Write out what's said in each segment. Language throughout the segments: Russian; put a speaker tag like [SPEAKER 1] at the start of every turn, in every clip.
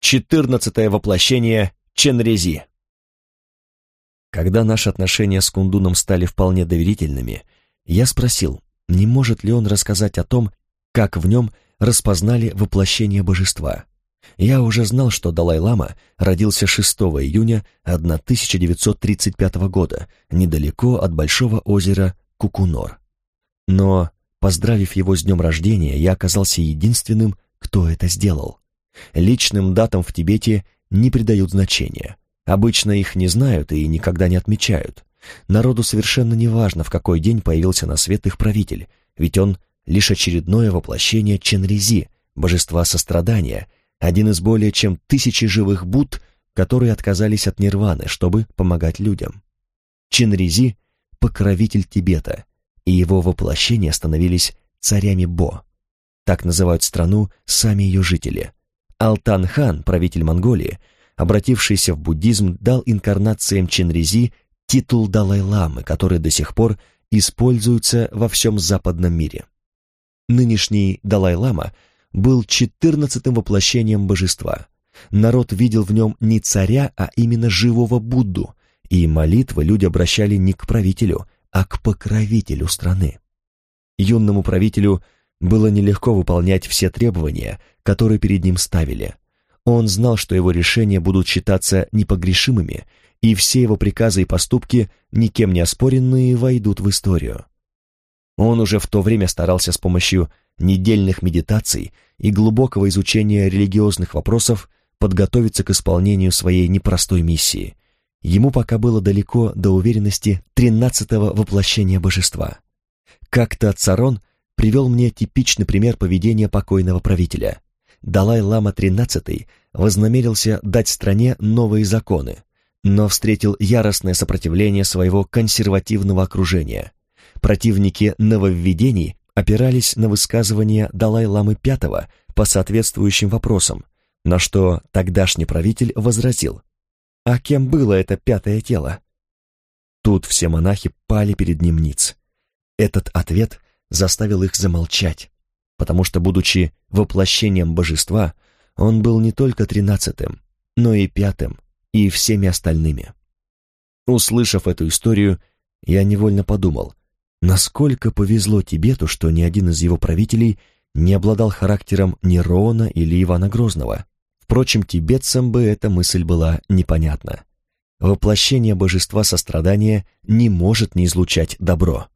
[SPEAKER 1] 14-е воплощение Ченрези. Когда наши отношения с Кундуном стали вполне доверительными, я спросил, не может ли он рассказать о том, как в нем распознали воплощение божества. Я уже знал, что Далай-лама родился 6 июня 1935 года, недалеко от большого озера Кукунор. Но, поздравив его с днем рождения, я оказался единственным, кто это сделал. Личным датам в Тибете не придают значения. Обычно их не знают и никогда не отмечают. Народу совершенно не важно, в какой день появился на свет их правитель, ведь он лишь очередное воплощение Ченрези, божества сострадания, один из более чем 1000 живых Будд, которые отказались от нирваны, чтобы помогать людям. Ченрези — покровитель Тибета, и его воплощения становились царями Бо. Так называют страну сами ее жители. Алтан-хан, правитель Монголии, обратившийся в буддизм, дал инкарнациям Ченрези титул Далай-ламы, который до сих пор используется во всем западном мире. Нынешний Далай-лама был 14-м воплощением божества. Народ видел в нем не царя, а именно живого Будду, и молитвы люди обращали не к правителю, а к покровителю страны. Юному правителю было нелегко выполнять все требования, которые перед ним ставили. Он знал, что его решения будут считаться непогрешимыми, и все его приказы и поступки, никем не оспоренные, войдут в историю. Он уже в то время старался с помощью недельных медитаций и глубокого изучения религиозных вопросов подготовиться к исполнению своей непростой миссии. Ему пока было далеко до уверенности 13-го воплощения божества. Как-то Царон привел мне типичный пример поведения покойного правителя. Далай-лама XIII вознамерился дать стране новые законы, но встретил яростное сопротивление своего консервативного окружения. Противники нововведений опирались на высказывания Далай-ламы V по соответствующим вопросам, на что тогдашний правитель возразил: «А кем было это пятое тело?» Тут все монахи пали перед ним ниц. Этот ответ заставил их замолчать, потому что, будучи воплощением божества, он был не только 13-м, но и 5-м, и всеми остальными. Услышав эту историю, я невольно подумал, насколько повезло Тибету, что ни один из его правителей не обладал характером Нерона или Ивана Грозного. Впрочем, тибетцам бы эта мысль была непонятна. Воплощение божества сострадания не может не излучать добро.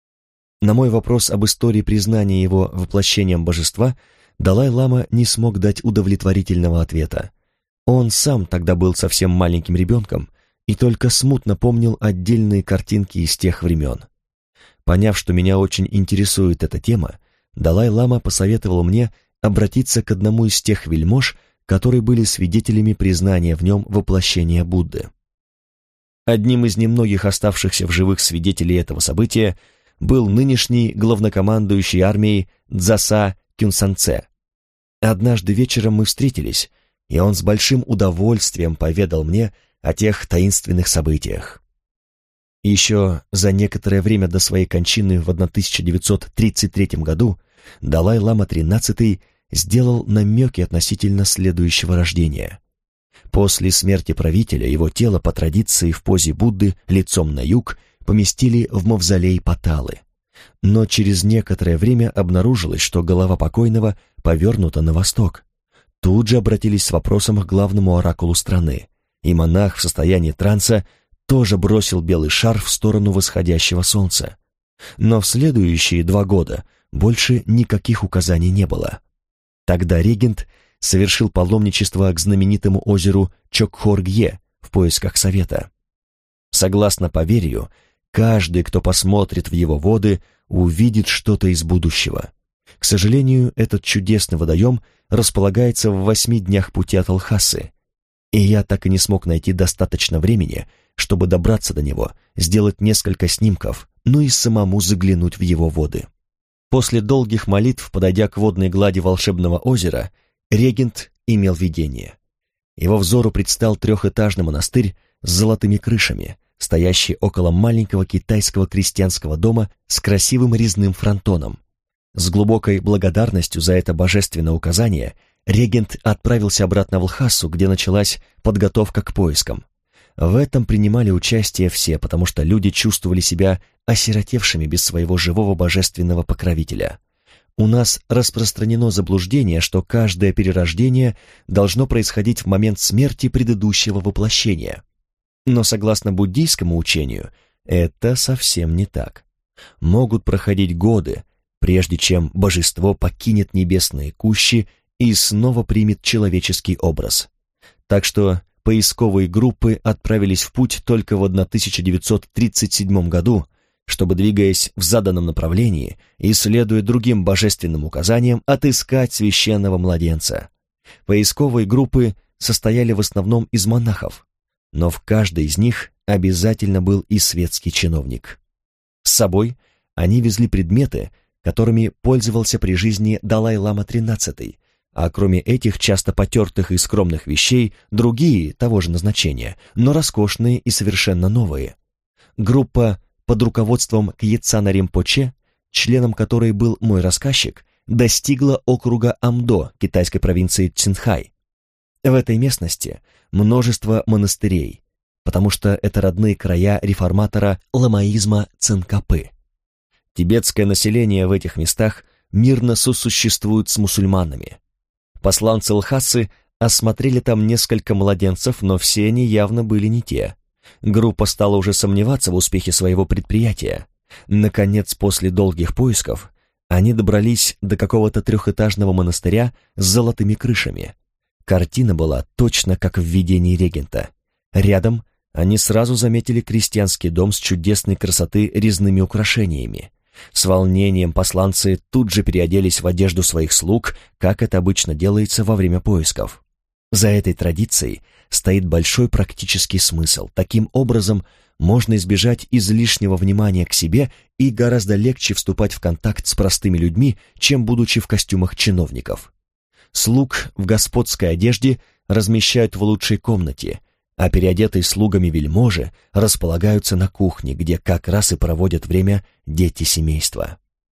[SPEAKER 1] На мой вопрос об истории признания его воплощением божества Далай-лама не смог дать удовлетворительного ответа. Он сам тогда был совсем маленьким ребенком и только смутно помнил отдельные картинки из тех времен. Поняв, что меня очень интересует эта тема, Далай-лама посоветовал мне обратиться к одному из тех вельмож, которые были свидетелями признания в нем воплощения Будды. Одним из немногих оставшихся в живых свидетелей этого события был нынешний главнокомандующий армией Дзаса Кюнсанце. Однажды вечером мы встретились, и он с большим удовольствием поведал мне о тех таинственных событиях. Еще за некоторое время до своей кончины в 1933 году Далай-лама XIII сделал намеки относительно следующего рождения. После смерти правителя его тело по традиции в позе Будды лицом на юг поместили в мавзолей Паталы. Но через некоторое время обнаружилось, что голова покойного повернута на восток. Тут же обратились с вопросом к главному оракулу страны, и монах в состоянии транса тоже бросил белый шар в сторону восходящего солнца. Но в следующие 2 года больше никаких указаний не было. Тогда регент совершил паломничество к знаменитому озеру Чокхор-Гье в поисках совета. Согласно поверью, каждый, кто посмотрит в его воды, увидит что-то из будущего. К сожалению, этот чудесный водоем располагается в 8 днях пути от Лхасы, и я так и не смог найти достаточно времени, чтобы добраться до него, сделать несколько снимков, ну и самому заглянуть в его воды. После долгих молитв, подойдя к водной глади волшебного озера, регент имел видение. Его взору предстал 3-этажный монастырь с золотыми крышами, стоящий около маленького китайского крестьянского дома с красивым резным фронтоном. С глубокой благодарностью за это божественное указание регент отправился обратно в Лхасу, где началась подготовка к поискам. В этом принимали участие все, потому что люди чувствовали себя осиротевшими без своего живого божественного покровителя. У нас распространено заблуждение, что каждое перерождение должно происходить в момент смерти предыдущего воплощения. Но согласно буддийскому учению, это совсем не так. Могут проходить годы, прежде чем божество покинет небесные кущи и снова примет человеческий образ. Так что поисковые группы отправились в путь только в 1937 году, чтобы, двигаясь в заданном направлении и следуя другим божественным указаниям, отыскать священного младенца. Поисковые группы состояли в основном из монахов, но в каждой из них обязательно был и светский чиновник. С собой они везли предметы, которыми пользовался при жизни Далай-лама XIII, а кроме этих часто потертых и скромных вещей, другие того же назначения, но роскошные и совершенно новые. Группа под руководством Кьетсана Ринпоче, членом которой был мой рассказчик, достигла округа Амдо китайской провинции Цинхай. В этой местности множество монастырей, потому что это родные края реформатора ламаизма Цинкапы. Тибетское население в этих местах мирно сосуществует с мусульманами. Посланцы Лхасы осмотрели там несколько младенцев, но все они явно были не те. Группа стала уже сомневаться в успехе своего предприятия. Наконец, после долгих поисков, они добрались до какого-то трехэтажного монастыря с золотыми крышами. Картина была точно как в видении регента. Рядом они сразу заметили крестьянский дом с чудесной красоты резными украшениями. С волнением посланцы тут же переоделись в одежду своих слуг, как это обычно делается во время поисков. За этой традицией стоит большой практический смысл. Таким образом, можно избежать излишнего внимания к себе и гораздо легче вступать в контакт с простыми людьми, чем будучи в костюмах чиновников. Слуг в господской одежде размещают в лучшей комнате, а переодетые слугами вельможи располагаются на кухне, где как раз и проводят время дети семейства.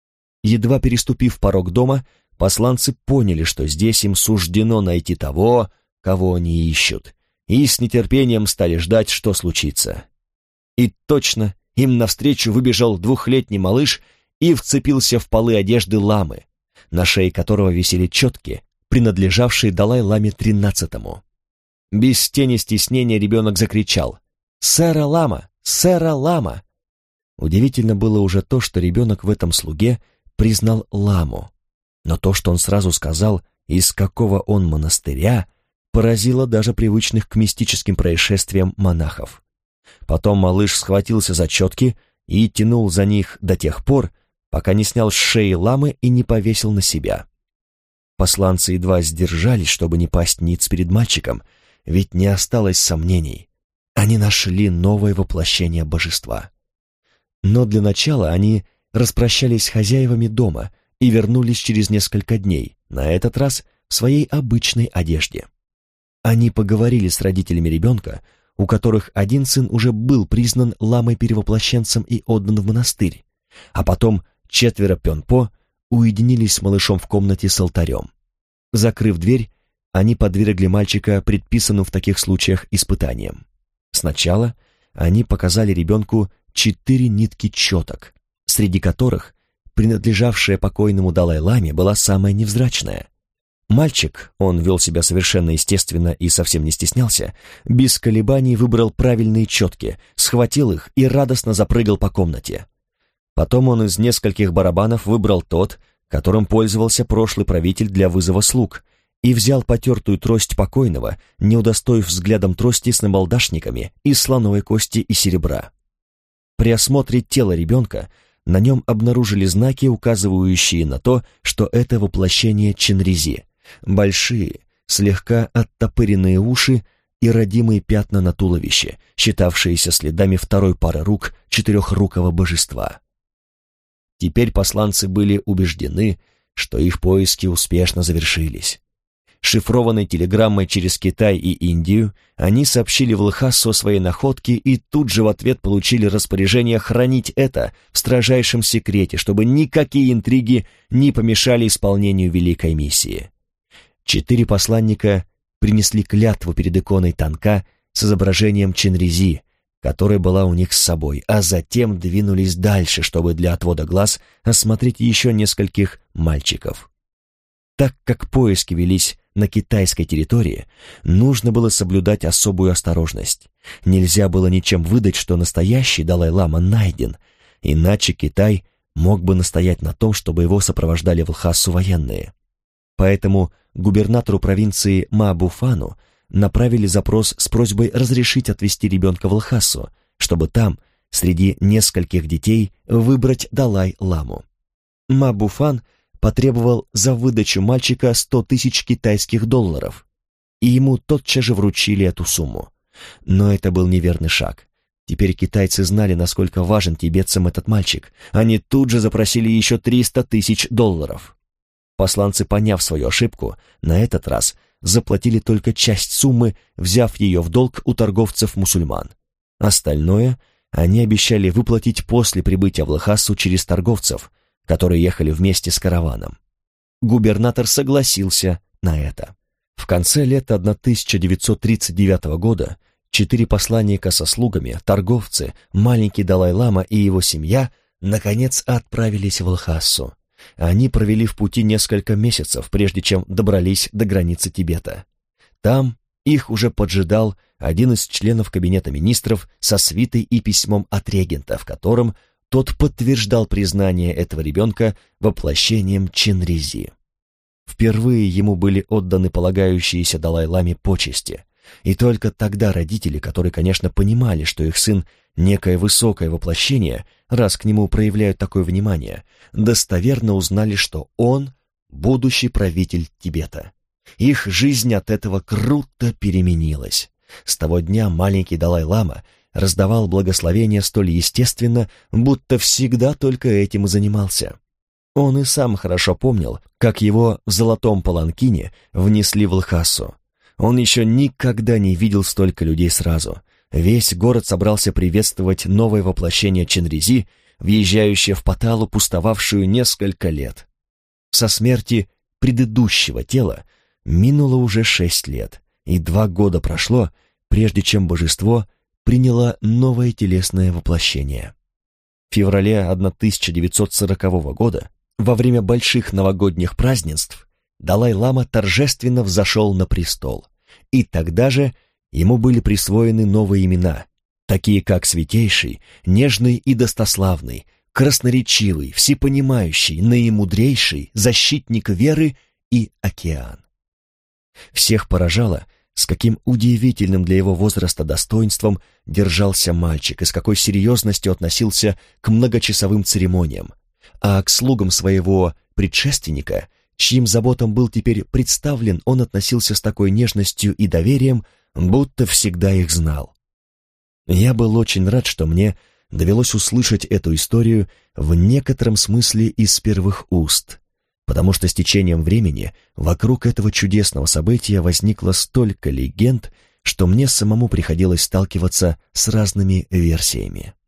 [SPEAKER 1] Едва переступив порог дома, посланцы поняли, что здесь им суждено найти того, кого они ищут, и с нетерпением стали ждать, что случится. И точно им навстречу выбежал 2-летний малыш и вцепился в полы одежды ламы, на шее которого висели четки, принадлежавшие Далай-ламе XIII. Без тени стеснения ребенок закричал: «Сэра Лама! Сэра Лама!» Удивительно было уже то, что ребенок в этом слуге признал ламу, но то, что он сразу сказал, из какого он монастыря, поразило даже привычных к мистическим происшествиям монахов. Потом малыш схватился за четки и тянул за них до тех пор, пока не снял с шеи ламы и не повесил на себя. Посланцы едва сдержались, чтобы не пасть ниц перед мальчиком, ведь не осталось сомнений. Они нашли новое воплощение божества. Но для начала они распрощались с хозяевами дома и вернулись через несколько дней, на этот раз в своей обычной одежде. Они поговорили с родителями ребенка, у которых один сын уже был признан ламой-перевоплощенцем и отдан в монастырь, а потом 4 пёнпо уединились с малышом в комнате с алтарем. Закрыв дверь, они подвергли мальчика предписанным в таких случаях испытаниям. Сначала они показали ребенку 4 нитки четок, среди которых принадлежавшая покойному Далай-ламе была самая невзрачная. Мальчик, он вел себя совершенно естественно и совсем не стеснялся, без колебаний выбрал правильные четки, схватил их и радостно запрыгал по комнате. Потом он из нескольких барабанов выбрал тот, которым пользовался прошлый правитель для вызова слуг, и взял потертую трость покойного, не удостоив взглядом трости с набалдашниками из слоновой кости и серебра. При осмотре тела ребенка на нем обнаружили знаки, указывающие на то, что это воплощение Ченрези: большие, слегка оттопыренные уши и родимые пятна на туловище, считавшиеся следами второй пары рук четырехрукого божества. Теперь посланцы были убеждены, что их поиски успешно завершились. Шифрованной телеграммой через Китай и Индию они сообщили в Лхасу о своей находке и тут же в ответ получили распоряжение хранить это в строжайшем секрете, чтобы никакие интриги не помешали исполнению великой миссии. 4 посланника принесли клятву перед иконой Танка с изображением Ченрези, которая была у них с собой, а затем двинулись дальше, чтобы для отвода глаз осмотреть еще нескольких мальчиков. Так как поиски велись на китайской территории, нужно было соблюдать особую осторожность. Нельзя было ничем выдать, что настоящий Далай-лама найден, иначе Китай мог бы настоять на том, чтобы его сопровождали в Лхасу военные. Поэтому губернатору провинции Маабуфану направили запрос с просьбой разрешить отвезти ребенка в Лхасу, чтобы там, среди нескольких детей, выбрать Далай-ламу. Маабуфан потребовал за выдачу мальчика 100 тысяч китайских долларов, и ему тотчас же вручили эту сумму. Но это был неверный шаг. Теперь китайцы знали, насколько важен тибетцам этот мальчик. Они тут же запросили еще 300 тысяч долларов. Посланцы, поняв свою ошибку, на этот раз заплатили только часть суммы, взяв ее в долг у торговцев-мусульман. Остальное они обещали выплатить после прибытия в Лхасу через торговцев, которые ехали вместе с караваном. Губернатор согласился на это. В конце лета 1939 года 4 посланника со слугами, торговцы, маленький Далай-лама и его семья наконец отправились в Лхасу. Они провели в пути несколько месяцев, прежде чем добрались до границы Тибета. Там их уже поджидал один из членов кабинета министров со свитой и письмом от регента, в котором тот подтверждал признание этого ребенка воплощением Ченрези. Впервые ему были отданы полагающиеся Далай-ламе почести, и только тогда родители, которые, конечно, понимали, что их сын некое высокое воплощение, раз к нему проявляют такое внимание, достоверно узнали, что он будущий правитель Тибета. Их жизнь от этого круто переменилась. С того дня маленький Далай-лама раздавал благословения столь естественно, будто всегда только этим и занимался. Он и сам хорошо помнил, как его в золотом паланкине внесли в Лхасу. Он еще никогда не видел столько людей сразу. Весь город собрался приветствовать новое воплощение Ченрези, въезжающее в Паталу, пустовавшую несколько лет. Со смерти предыдущего тела минуло уже 6 лет, и 2 года прошло, прежде чем божество приняло новое телесное воплощение. В феврале 1940 года, во время больших новогодних празднеств, Далай-лама торжественно взошел на престол, и тогда же ему были присвоены новые имена, такие как Святейший, Нежный и Достославный, Красноречивый, Всепонимающий, Наимудрейший, Защитник веры и Океан. Всех поражало, с каким удивительным для его возраста достоинством держался мальчик и с какой серьезностью относился к многочасовым церемониям, а к слугам своего предшественника, чьим заботам был теперь представлен, он относился с такой нежностью и доверием, будто всегда их знал. Я был очень рад, что мне довелось услышать эту историю в некотором смысле из первых уст, потому что с течением времени вокруг этого чудесного события возникло столько легенд, что мне самому приходилось сталкиваться с разными версиями.